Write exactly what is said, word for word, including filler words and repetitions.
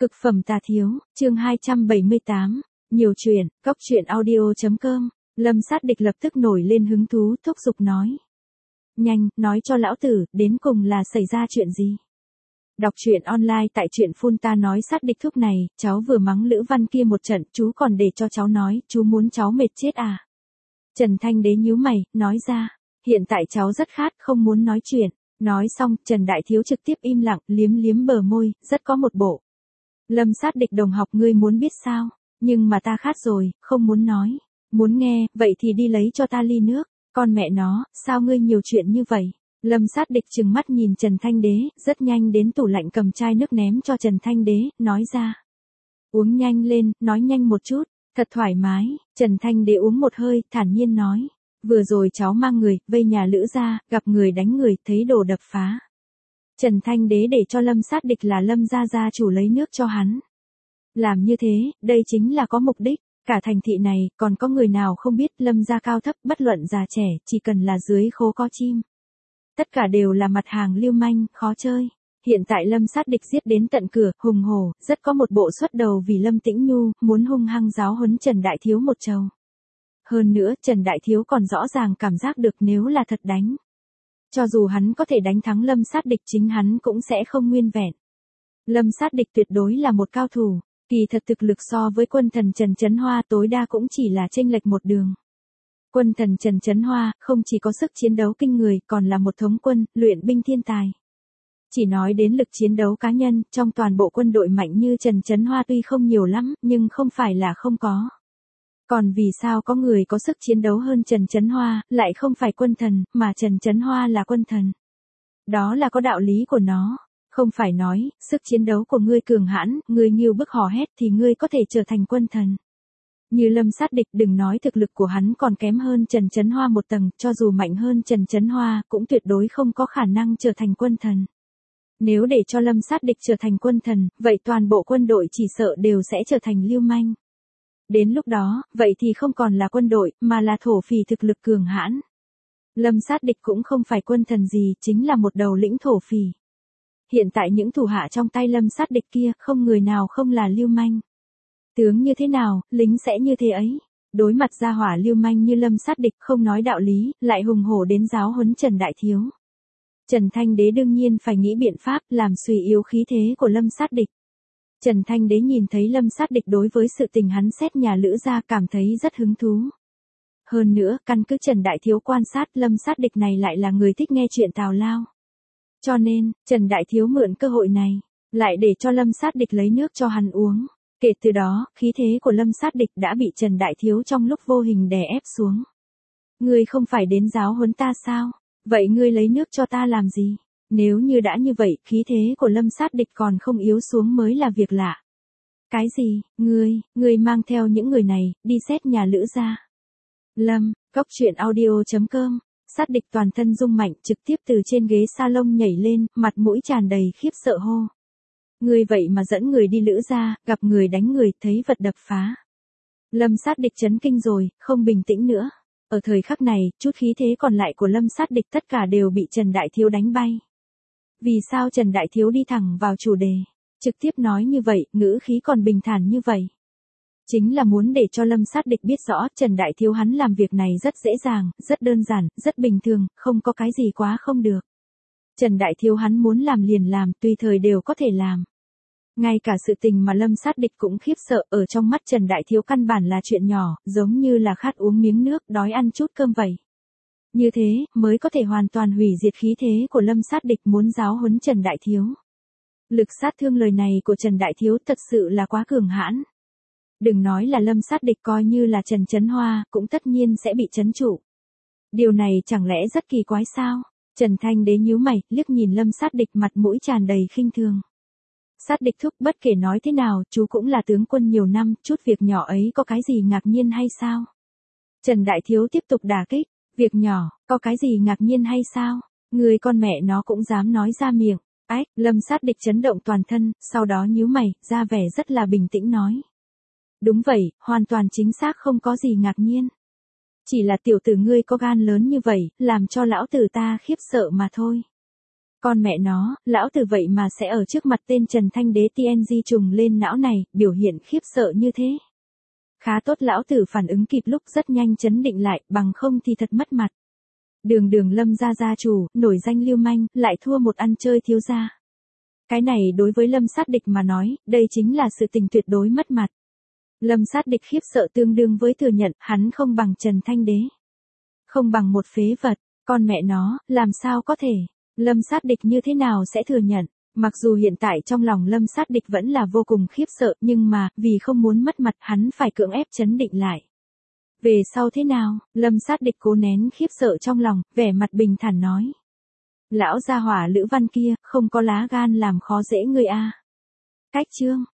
Cực phẩm tà thiếu, chương hai trăm bảy mươi tám, nhiều chuyện, cóc truyện audio chấm com, Lâm Sát Địch lập tức nổi lên hứng thú thúc giục nói. Nhanh, nói cho lão tử, đến cùng là xảy ra chuyện gì? Đọc truyện online tại truyện phun ta nói Sát Địch thúc này, cháu vừa mắng Lữ Văn kia một trận, chú còn để cho cháu nói, chú muốn cháu mệt chết à? Trần Thanh Đế nhíu mày, nói ra, hiện tại cháu rất khát, không muốn nói chuyện. Nói xong, Trần Đại Thiếu trực tiếp im lặng, liếm liếm bờ môi, rất có một bộ. Lâm Sát Địch đồng học ngươi muốn biết sao, nhưng mà ta khát rồi, không muốn nói. Muốn nghe, vậy thì đi lấy cho ta ly nước. Con mẹ nó, sao ngươi nhiều chuyện như vậy? Lâm Sát Địch trừng mắt nhìn Trần Thanh Đế, rất nhanh đến tủ lạnh cầm chai nước ném cho Trần Thanh Đế, nói ra. Uống nhanh lên, nói nhanh một chút, thật thoải mái. Trần Thanh Đế uống một hơi, thản nhiên nói. Vừa rồi cháu mang người, vây nhà Lữ ra, gặp người đánh người, thấy đồ đập phá. Trần Thanh Đế để cho Lâm Sát Địch là Lâm gia gia chủ lấy nước cho hắn. Làm như thế, đây chính là có mục đích. Cả thành thị này, còn có người nào không biết Lâm gia cao thấp, bất luận già trẻ, chỉ cần là dưới khố có chim. Tất cả đều là mặt hàng lưu manh, khó chơi. Hiện tại Lâm Sát Địch giết đến tận cửa, hùng hổ, rất có một bộ xuất đầu vì Lâm Tĩnh Nhu, muốn hung hăng giáo huấn Trần Đại Thiếu một trầu. Hơn nữa, Trần Đại Thiếu còn rõ ràng cảm giác được nếu là thật đánh. Cho dù hắn có thể đánh thắng Lâm Sát Địch chính hắn cũng sẽ không nguyên vẹn. Lâm Sát Địch tuyệt đối là một cao thủ, kỳ thật thực lực so với quân thần Trần Chấn Hoa tối đa cũng chỉ là chênh lệch một đường. Quân thần Trần Chấn Hoa không chỉ có sức chiến đấu kinh người còn là một thống quân, luyện binh thiên tài. Chỉ nói đến lực chiến đấu cá nhân, trong toàn bộ quân đội mạnh như Trần Chấn Hoa tuy không nhiều lắm, nhưng không phải là không có. Còn vì sao có người có sức chiến đấu hơn Trần Chấn Hoa, lại không phải quân thần, mà Trần Chấn Hoa là quân thần? Đó là có đạo lý của nó. Không phải nói, sức chiến đấu của ngươi cường hãn, ngươi nghiêu bức hò hét thì ngươi có thể trở thành quân thần. Như Lâm Sát Địch đừng nói thực lực của hắn còn kém hơn Trần Chấn Hoa một tầng, cho dù mạnh hơn Trần Chấn Hoa, cũng tuyệt đối không có khả năng trở thành quân thần. Nếu để cho Lâm Sát Địch trở thành quân thần, vậy toàn bộ quân đội chỉ sợ đều sẽ trở thành lưu manh. Đến lúc đó, vậy thì không còn là quân đội, mà là thổ phỉ thực lực cường hãn. Lâm Sát Địch cũng không phải quân thần gì, chính là một đầu lĩnh thổ phỉ. Hiện tại những thủ hạ trong tay Lâm Sát Địch kia, không người nào không là lưu manh. Tướng như thế nào, lính sẽ như thế ấy. Đối mặt gia hỏa lưu manh như Lâm Sát Địch không nói đạo lý, lại hùng hổ đến giáo huấn Trần Đại Thiếu. Trần Thanh Đế đương nhiên phải nghĩ biện pháp làm suy yếu khí thế của Lâm Sát Địch. Trần Thanh Đế nhìn thấy Lâm Sát Địch đối với sự tình hắn xét nhà Lữ ra cảm thấy rất hứng thú. Hơn nữa, căn cứ Trần Đại Thiếu quan sát Lâm Sát Địch này lại là người thích nghe chuyện tào lao. Cho nên, Trần Đại Thiếu mượn cơ hội này, lại để cho Lâm Sát Địch lấy nước cho hắn uống. Kể từ đó, khí thế của Lâm Sát Địch đã bị Trần Đại Thiếu trong lúc vô hình đè ép xuống. Ngươi không phải đến giáo huấn ta sao? Vậy ngươi lấy nước cho ta làm gì? Nếu như đã như vậy, khí thế của Lâm Sát Địch còn không yếu xuống mới là việc lạ. Cái gì? Ngươi, ngươi mang theo những người này, đi xét nhà Lữ ra. Lâm, cóc truyện audio chấm com, Sát Địch toàn thân rung mạnh, trực tiếp từ trên ghế salon nhảy lên, mặt mũi tràn đầy khiếp sợ hô. Ngươi vậy mà dẫn người đi Lữ ra, gặp người đánh người, thấy vật đập phá. Lâm Sát Địch chấn kinh rồi, không bình tĩnh nữa. Ở thời khắc này, chút khí thế còn lại của Lâm Sát Địch tất cả đều bị Trần Đại Thiếu đánh bay. Vì sao Trần Đại Thiếu đi thẳng vào chủ đề, trực tiếp nói như vậy, ngữ khí còn bình thản như vậy? Chính là muốn để cho Lâm Sát Địch biết rõ Trần Đại Thiếu hắn làm việc này rất dễ dàng, rất đơn giản, rất bình thường, không có cái gì quá không được. Trần Đại Thiếu hắn muốn làm liền làm, tùy thời đều có thể làm. Ngay cả sự tình mà Lâm Sát Địch cũng khiếp sợ ở trong mắt Trần Đại Thiếu căn bản là chuyện nhỏ, giống như là khát uống miếng nước, đói ăn chút cơm vậy. Như thế, mới có thể hoàn toàn hủy diệt khí thế của Lâm Sát Địch muốn giáo huấn Trần Đại Thiếu. Lực sát thương lời này của Trần Đại Thiếu thật sự là quá cường hãn. Đừng nói là Lâm Sát Địch coi như là Trần Chấn Hoa, cũng tất nhiên sẽ bị trấn trụ. Điều này chẳng lẽ rất kỳ quái sao? Trần Thanh Đế nhíu mày, liếc nhìn Lâm Sát Địch mặt mũi tràn đầy khinh thường. Sát Địch thúc bất kể nói thế nào, chú cũng là tướng quân nhiều năm, chút việc nhỏ ấy có cái gì ngạc nhiên hay sao? Trần Đại Thiếu tiếp tục đả kích. Việc nhỏ, có cái gì ngạc nhiên hay sao? Người con mẹ nó cũng dám nói ra miệng. Ách, Lâm Sát Địch chấn động toàn thân, sau đó nhíu mày, ra vẻ rất là bình tĩnh nói. Đúng vậy, hoàn toàn chính xác không có gì ngạc nhiên. Chỉ là tiểu tử ngươi có gan lớn như vậy, làm cho lão tử ta khiếp sợ mà thôi. Con mẹ nó, lão tử vậy mà sẽ ở trước mặt tên Trần Thanh Đế tê en giê trùng lên não này, biểu hiện khiếp sợ như thế. Khá tốt lão tử phản ứng kịp lúc rất nhanh chấn định lại, bằng không thì thật mất mặt. Đường đường Lâm gia gia chủ, nổi danh lưu manh, lại thua một ăn chơi thiếu gia. Cái này đối với Lâm Sát Địch mà nói, đây chính là sự tình tuyệt đối mất mặt. Lâm Sát Địch khiếp sợ tương đương với thừa nhận, hắn không bằng Trần Thanh Đế. Không bằng một phế vật, con mẹ nó, làm sao có thể. Lâm Sát Địch như thế nào sẽ thừa nhận. Mặc dù hiện tại trong lòng Lâm Sát Địch vẫn là vô cùng khiếp sợ, nhưng mà, vì không muốn mất mặt hắn phải cưỡng ép chấn định lại. Về sau thế nào, Lâm Sát Địch cố nén khiếp sợ trong lòng, vẻ mặt bình thản nói. Lão gia hỏa Lữ Văn kia, không có lá gan làm khó dễ ngươi a. Cách chương.